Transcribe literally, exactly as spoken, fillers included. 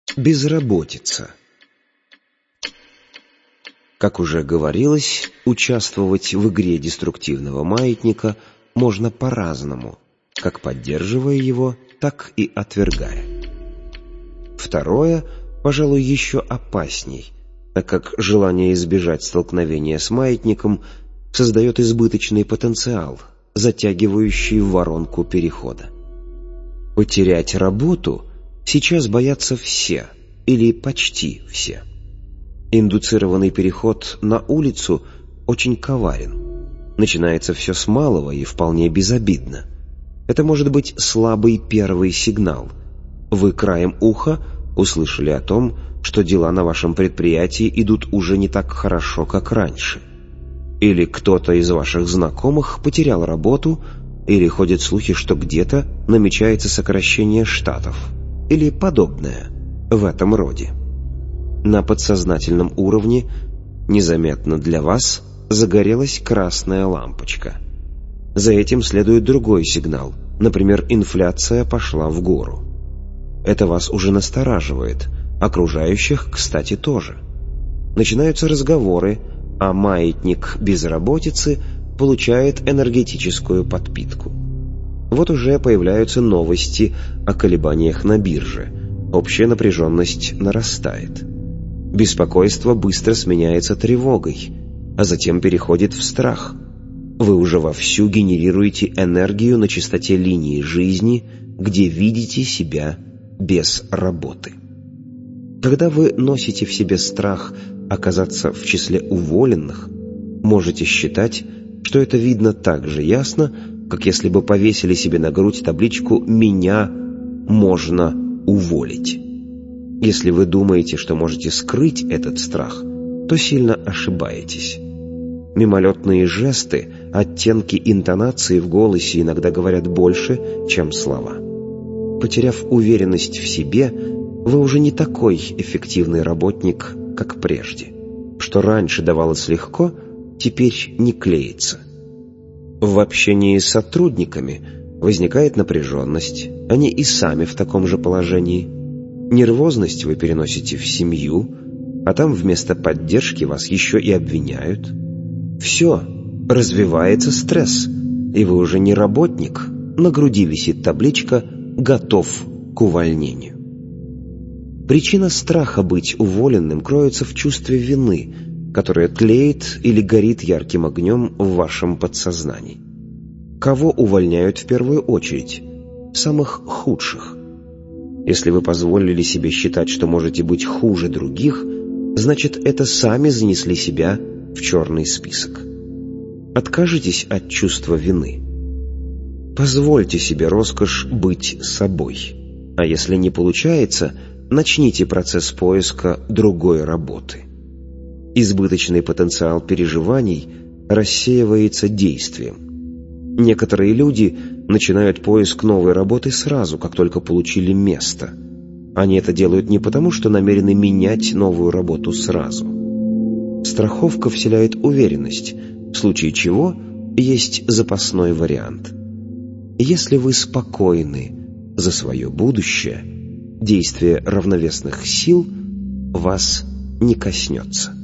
Безработица. Как уже говорилось, участвовать в игре деструктивного маятника можно по-разному, как поддерживая его, так и отвергая. Второе, пожалуй, еще опасней, так как желание избежать столкновения с маятником создает избыточный потенциал, затягивающий в воронку перехода. Потерять работу сейчас боятся все, или почти все. Индуцированный переход на улицу очень коварен. Начинается все с малого и вполне безобидно. Это может быть слабый первый сигнал. Вы краем уха услышали о том, что дела на вашем предприятии идут уже не так хорошо, как раньше. Или кто-то из ваших знакомых потерял работу, или ходят слухи, что где-то намечается сокращение штатов, или подобное в этом роде. На подсознательном уровне незаметно для вас загорелась красная лампочка. За этим следует другой сигнал, например, инфляция пошла в гору. Это вас уже настораживает, окружающих, кстати, тоже. Начинаются разговоры, а маятник безработицы получает энергетическую подпитку. Вот уже появляются новости о колебаниях на бирже. Общая напряженность нарастает. Беспокойство быстро сменяется тревогой, а затем переходит в страх. Вы уже вовсю генерируете энергию на частоте линии жизни, где видите себя без работы. Когда вы носите в себе страх оказаться в числе уволенных, можете считать, что это видно так же ясно, как если бы повесили себе на грудь табличку «Меня можно уволить». Если вы думаете, что можете скрыть этот страх, то сильно ошибаетесь. Мимолетные жесты, оттенки интонации в голосе иногда говорят больше, чем слова. Потеряв уверенность в себе, вы уже не такой эффективный работник, как прежде. Что раньше давалось легко, теперь не клеится. В общении с сотрудниками возникает напряженность, они и сами в таком же положении. Нервозность вы переносите в семью, а там вместо поддержки вас еще и обвиняют. Все, развивается стресс, и вы уже не работник, на груди висит табличка «Готов к увольнению». Причина страха быть уволенным кроется в чувстве вины, которое тлеет или горит ярким огнем в вашем подсознании. Кого увольняют в первую очередь? Самых худших. Если вы позволили себе считать, что можете быть хуже других, значит, это сами занесли себя в черный список. Откажитесь от чувства вины. Позвольте себе роскошь быть собой. А если не получается, начните процесс поиска другой работы. Избыточный потенциал переживаний рассеивается действием. Некоторые люди начинают поиск новой работы сразу, как только получили место. Они это делают не потому, что намерены менять новую работу сразу. Страховка вселяет уверенность, в случае чего есть запасной вариант. Если вы спокойны за свое будущее, действие равновесных сил вас не коснется.